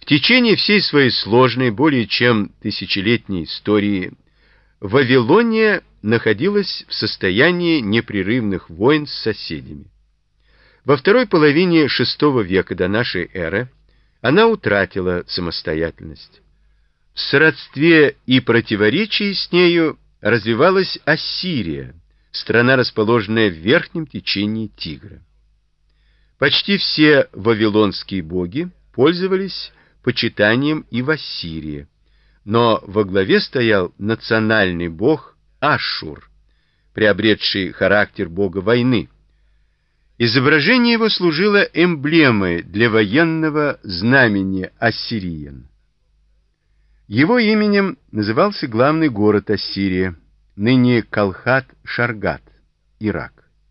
В течение всей своей сложной, более чем тысячелетней истории, Вавилония находилась в состоянии непрерывных войн с соседями. Во второй половине VI века до нашей эры она утратила самостоятельность. В сродстве и противоречии с нею развивалась Ассирия, страна, расположенная в верхнем течении Тигра. Почти все вавилонские боги пользовались почитанием и в Ассирии, но во главе стоял национальный бог Ашшур, приобретший характер бога войны. Изображение его служило эмблемой для военного знамени ассириян. Его именем назывался главный город Ассирии, ныне Калхат-Шаргат, Ирак.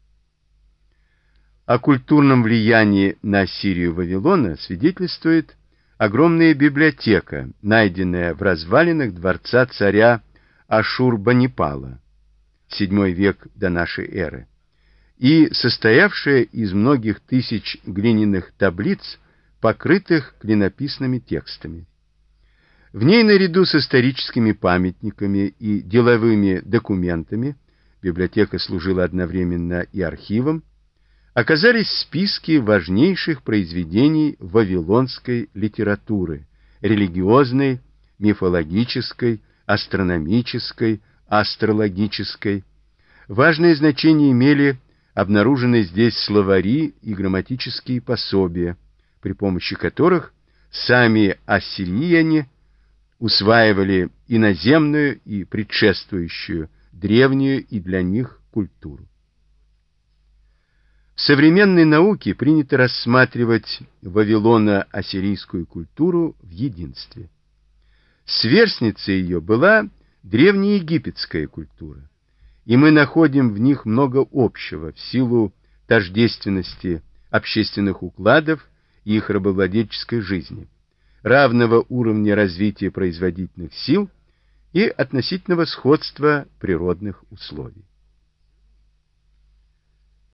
О культурном влиянии на Ассирию Вавилона свидетельствует огромная библиотека, найденная в развалинах дворца царя Ашурбанипала, VII век до нашей эры, и состоявшая из многих тысяч глиняных таблиц, покрытых клинописными текстами. В ней наряду с историческими памятниками и деловыми документами, библиотека служила одновременно и архивом, оказались списки важнейших произведений вавилонской литературы, религиозной, мифологической, астрономической, астрологической. Важное значение имели обнаруженные здесь словари и грамматические пособия, при помощи которых сами ассирияне усваивали иноземную и предшествующую древнюю и для них культуру. В современной науке принято рассматривать вавилоно-ассирийскую культуру в единстве. Сверстницей ее была древнеегипетская культура, и мы находим в них много общего в силу тождественности общественных укладов и их рабовладельческой жизни, равного уровня развития производительных сил и относительного сходства природных условий.